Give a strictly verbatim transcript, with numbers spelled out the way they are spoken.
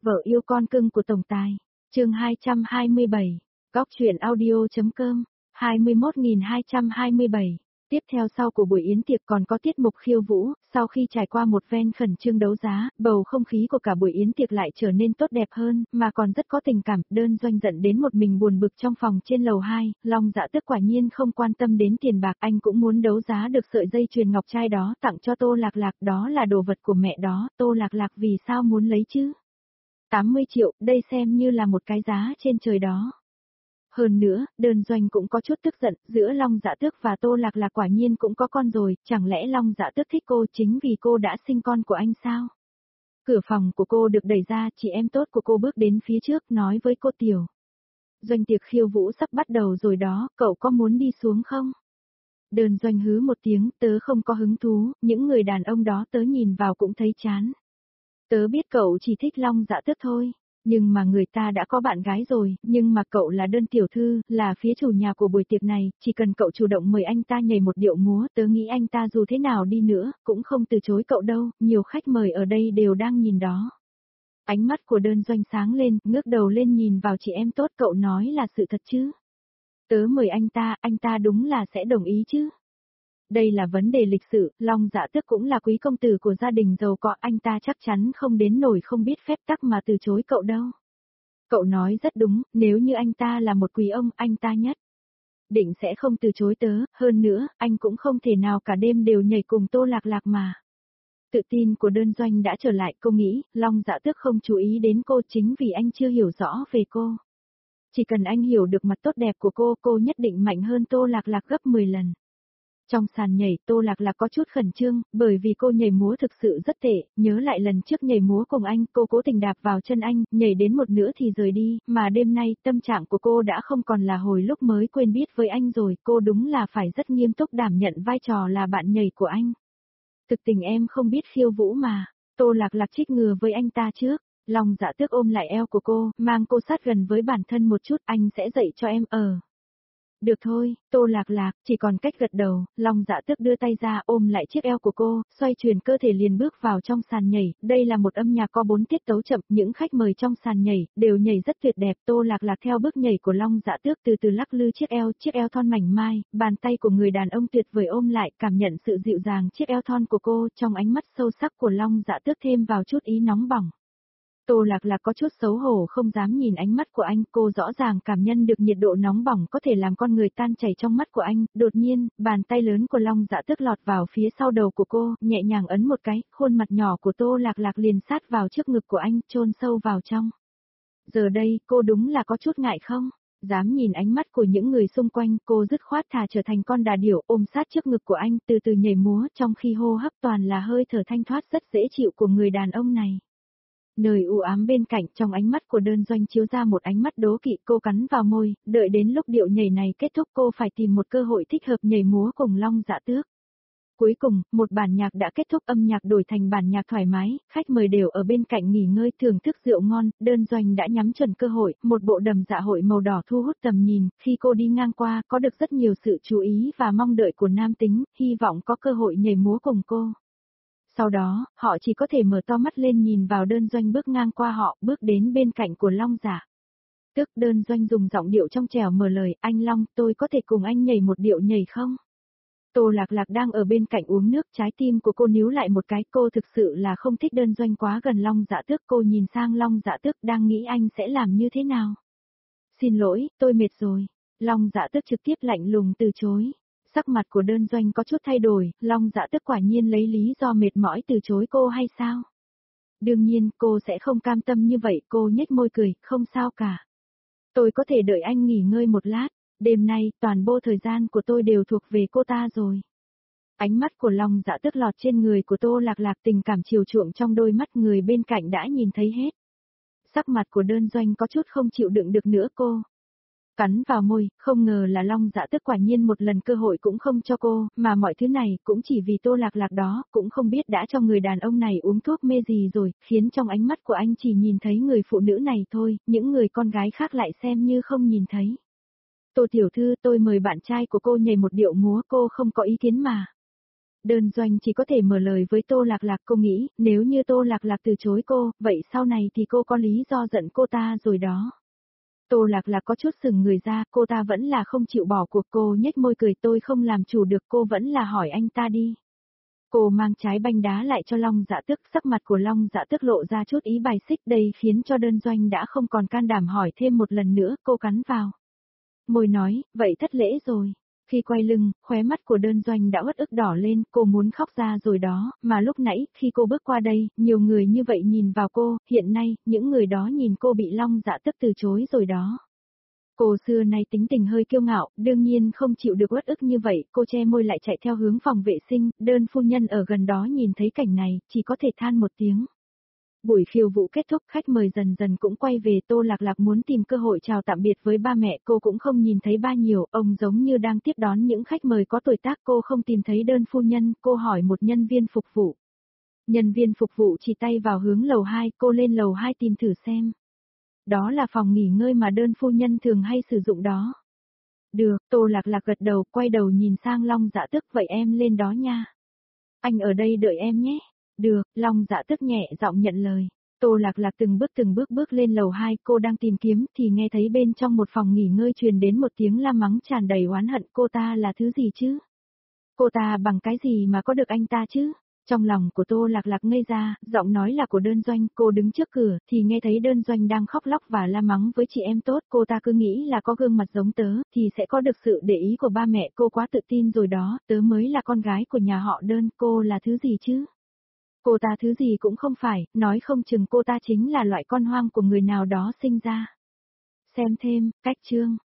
Vợ yêu con cưng của tổng tài. Chương hai trăm hai mươi bảy. Góc truyện audio.com. hai mươi mốt nghìn hai trăm hai mươi bảy. Tiếp theo sau của buổi yến tiệc còn có tiết mục khiêu vũ, sau khi trải qua một phen khẩn trương đấu giá, bầu không khí của cả buổi yến tiệc lại trở nên tốt đẹp hơn, mà còn rất có tình cảm. Đơn Doanh giận đến một mình buồn bực trong phòng trên lầu hai, Long Dạ Tước quả nhiên không quan tâm đến tiền bạc, anh cũng muốn đấu giá được sợi dây chuyền ngọc trai đó tặng cho Tô Lạc Lạc, đó là đồ vật của mẹ đó, Tô Lạc Lạc vì sao muốn lấy chứ? tám mươi triệu, đây xem như là một cái giá trên trời đó. Hơn nữa, Đơn Doanh cũng có chút tức giận, giữa Long Dạ Tước và Tô Lạc Lạc quả nhiên cũng có con rồi, chẳng lẽ Long Dạ Tước thích cô chính vì cô đã sinh con của anh sao? Cửa phòng của cô được đẩy ra, chị em tốt của cô bước đến phía trước nói với cô Tiểu. Doanh tiệc khiêu vũ sắp bắt đầu rồi đó, cậu có muốn đi xuống không? Đơn Doanh hứ một tiếng, tớ không có hứng thú, những người đàn ông đó tớ nhìn vào cũng thấy chán. Tớ biết cậu chỉ thích Long Dạ Tước thôi. Nhưng mà người ta đã có bạn gái rồi, nhưng mà cậu là Đơn tiểu thư, là phía chủ nhà của buổi tiệc này, chỉ cần cậu chủ động mời anh ta nhảy một điệu múa, tớ nghĩ anh ta dù thế nào đi nữa, cũng không từ chối cậu đâu, nhiều khách mời ở đây đều đang nhìn đó. Ánh mắt của Đơn Doanh sáng lên, ngước đầu lên nhìn vào chị em tốt, cậu nói là sự thật chứ? Tớ mời anh ta, anh ta đúng là sẽ đồng ý chứ? Đây là vấn đề lịch sự, Long Dạ Tước cũng là quý công tử của gia đình giàu có, anh ta chắc chắn không đến nổi không biết phép tắc mà từ chối cậu đâu. Cậu nói rất đúng, nếu như anh ta là một quý ông, anh ta nhất định sẽ không từ chối tớ, hơn nữa, anh cũng không thể nào cả đêm đều nhảy cùng Tô Lạc Lạc mà. Tự tin của Đơn Doanh đã trở lại, cô nghĩ, Long Dạ Tước không chú ý đến cô chính vì anh chưa hiểu rõ về cô. Chỉ cần anh hiểu được mặt tốt đẹp của cô, cô nhất định mạnh hơn Tô Lạc Lạc gấp mười lần. Trong sàn nhảy, Tô Lạc Lạc có chút khẩn trương, bởi vì cô nhảy múa thực sự rất tệ, nhớ lại lần trước nhảy múa cùng anh, cô cố tình đạp vào chân anh, nhảy đến một nửa thì rời đi, mà đêm nay, tâm trạng của cô đã không còn là hồi lúc mới quên biết với anh rồi, cô đúng là phải rất nghiêm túc đảm nhận vai trò là bạn nhảy của anh. Thực tình em không biết khiêu vũ mà, Tô Lạc Lạc chích ngừa với anh ta trước. Long Dạ Tước ôm lại eo của cô, mang cô sát gần với bản thân một chút, anh sẽ dạy cho em ở. Được thôi, Tô Lạc Lạc, chỉ còn cách gật đầu, Long Dạ Tước đưa tay ra ôm lại chiếc eo của cô, xoay chuyển cơ thể liền bước vào trong sàn nhảy, đây là một âm nhạc có bốn tiết tấu chậm, những khách mời trong sàn nhảy, đều nhảy rất tuyệt đẹp, Tô Lạc Lạc theo bước nhảy của Long Dạ Tước từ từ lắc lư chiếc eo, chiếc eo thon mảnh mai, bàn tay của người đàn ông tuyệt vời ôm lại, cảm nhận sự dịu dàng chiếc eo thon của cô, trong ánh mắt sâu sắc của Long Dạ Tước thêm vào chút ý nóng bỏng. Tô Lạc Lạc có chút xấu hổ không dám nhìn ánh mắt của anh, cô rõ ràng cảm nhận được nhiệt độ nóng bỏng có thể làm con người tan chảy trong mắt của anh, đột nhiên, bàn tay lớn của Long Dạ Tước lọt vào phía sau đầu của cô, nhẹ nhàng ấn một cái, khuôn mặt nhỏ của Tô Lạc Lạc liền sát vào trước ngực của anh, chôn sâu vào trong. Giờ đây, cô đúng là có chút ngại không? Dám nhìn ánh mắt của những người xung quanh, cô dứt khoát thà trở thành con đà điểu ôm sát trước ngực của anh, từ từ nhảy múa, trong khi hô hấp toàn là hơi thở thanh thoát rất dễ chịu của người đàn ông này. Nơi u ám bên cạnh, trong ánh mắt của Đơn Doanh chiếu ra một ánh mắt đố kỵ, cô cắn vào môi, đợi đến lúc điệu nhảy này kết thúc cô phải tìm một cơ hội thích hợp nhảy múa cùng Long Dạ Tước. Cuối cùng, một bản nhạc đã kết thúc, âm nhạc đổi thành bản nhạc thoải mái, khách mời đều ở bên cạnh nghỉ ngơi thưởng thức rượu ngon, Đơn Doanh đã nhắm chuẩn cơ hội, một bộ đầm dạ hội màu đỏ thu hút tầm nhìn, khi cô đi ngang qua, có được rất nhiều sự chú ý và mong đợi của nam tính, hy vọng có cơ hội nhảy múa cùng cô. Sau đó, họ chỉ có thể mở to mắt lên nhìn vào Đơn Doanh bước ngang qua họ, bước đến bên cạnh của Long Dạ Tước. Đơn Doanh dùng giọng điệu trong trẻo mở lời, anh Long, tôi có thể cùng anh nhảy một điệu nhảy không? Tô Lạc Lạc đang ở bên cạnh uống nước, trái tim của cô níu lại một cái, cô thực sự là không thích Đơn Doanh quá gần Long Dạ Tước, cô nhìn sang Long Dạ Tước đang nghĩ anh sẽ làm như thế nào. Xin lỗi, tôi mệt rồi. Long Dạ Tước trực tiếp lạnh lùng từ chối. Sắc mặt của Đơn Doanh có chút thay đổi, Long Dạ Tước quả nhiên lấy lý do mệt mỏi từ chối cô hay sao? Đương nhiên, cô sẽ không cam tâm như vậy, cô nhếch môi cười, không sao cả. Tôi có thể đợi anh nghỉ ngơi một lát, đêm nay, toàn bộ thời gian của tôi đều thuộc về cô ta rồi. Ánh mắt của Long Dạ Tước lọt trên người của Tô Lạc Lạc, tình cảm chiều chuộng trong đôi mắt người bên cạnh đã nhìn thấy hết. Sắc mặt của Đơn Doanh có chút không chịu đựng được nữa cô. Cắn vào môi, không ngờ là Long Dạ Tước quả nhiên một lần cơ hội cũng không cho cô, mà mọi thứ này cũng chỉ vì Tô Lạc Lạc đó, cũng không biết đã cho người đàn ông này uống thuốc mê gì rồi, khiến trong ánh mắt của anh chỉ nhìn thấy người phụ nữ này thôi, những người con gái khác lại xem như không nhìn thấy. Tô tiểu thư, tôi mời bạn trai của cô nhảy một điệu múa, cô không có ý kiến mà. Đơn Doanh chỉ có thể mở lời với Tô Lạc Lạc, cô nghĩ, nếu như Tô Lạc Lạc từ chối cô, vậy sau này thì cô có lý do giận cô ta rồi đó. Tô Lạc Lạc có chút sừng người ra, cô ta vẫn là không chịu bỏ cuộc, cô nhếch môi cười, tôi không làm chủ được, cô vẫn là hỏi anh ta đi. Cô mang trái banh đá lại cho Long Dạ Tước, sắc mặt của Long Dạ Tước lộ ra chút ý bài xích, đây khiến cho Đơn Doanh đã không còn can đảm hỏi thêm một lần nữa, cô cắn vào môi nói, vậy thất lễ rồi. Khi quay lưng, khóe mắt của Đơn Doanh đã uất ức đỏ lên, cô muốn khóc ra rồi đó, mà lúc nãy, khi cô bước qua đây, nhiều người như vậy nhìn vào cô, hiện nay, những người đó nhìn cô bị Long Dạ Tước từ chối rồi đó. Cô xưa nay tính tình hơi kiêu ngạo, đương nhiên không chịu được uất ức như vậy, cô che môi lại chạy theo hướng phòng vệ sinh, Đơn phu nhân ở gần đó nhìn thấy cảnh này, chỉ có thể than một tiếng. Buổi khiêu vũ kết thúc, khách mời dần dần cũng quay về, Tô Lạc Lạc muốn tìm cơ hội chào tạm biệt với ba mẹ, cô cũng không nhìn thấy ba nhiều, ông giống như đang tiếp đón những khách mời có tuổi tác, cô không tìm thấy Đơn phu nhân, cô hỏi một nhân viên phục vụ. Nhân viên phục vụ chỉ tay vào hướng lầu hai, cô lên lầu hai tìm thử xem. Đó là phòng nghỉ ngơi mà Đơn phu nhân thường hay sử dụng đó. Được, Tô Lạc Lạc gật đầu, quay đầu nhìn sang Long Dạ Tước, vậy em lên đó nha. Anh ở đây đợi em nhé. Được, Long Dạ Tước nhẹ giọng nhận lời. Tô Lạc Lạc từng bước từng bước bước lên lầu hai, cô đang tìm kiếm thì nghe thấy bên trong một phòng nghỉ ngơi truyền đến một tiếng la mắng tràn đầy oán hận, cô ta là thứ gì chứ? Cô ta bằng cái gì mà có được anh ta chứ? Trong lòng của Tô Lạc Lạc ngây ra, giọng nói là của Đơn Doanh, cô đứng trước cửa, thì nghe thấy Đơn Doanh đang khóc lóc và la mắng với chị em tốt, cô ta cứ nghĩ là có gương mặt giống tớ, thì sẽ có được sự để ý của ba mẹ, cô quá tự tin rồi đó, tớ mới là con gái của nhà họ Đơn, cô là thứ gì chứ? Cô ta thứ gì cũng không phải, nói không chừng cô ta chính là loại con hoang của người nào đó sinh ra. Xem thêm, cách chương.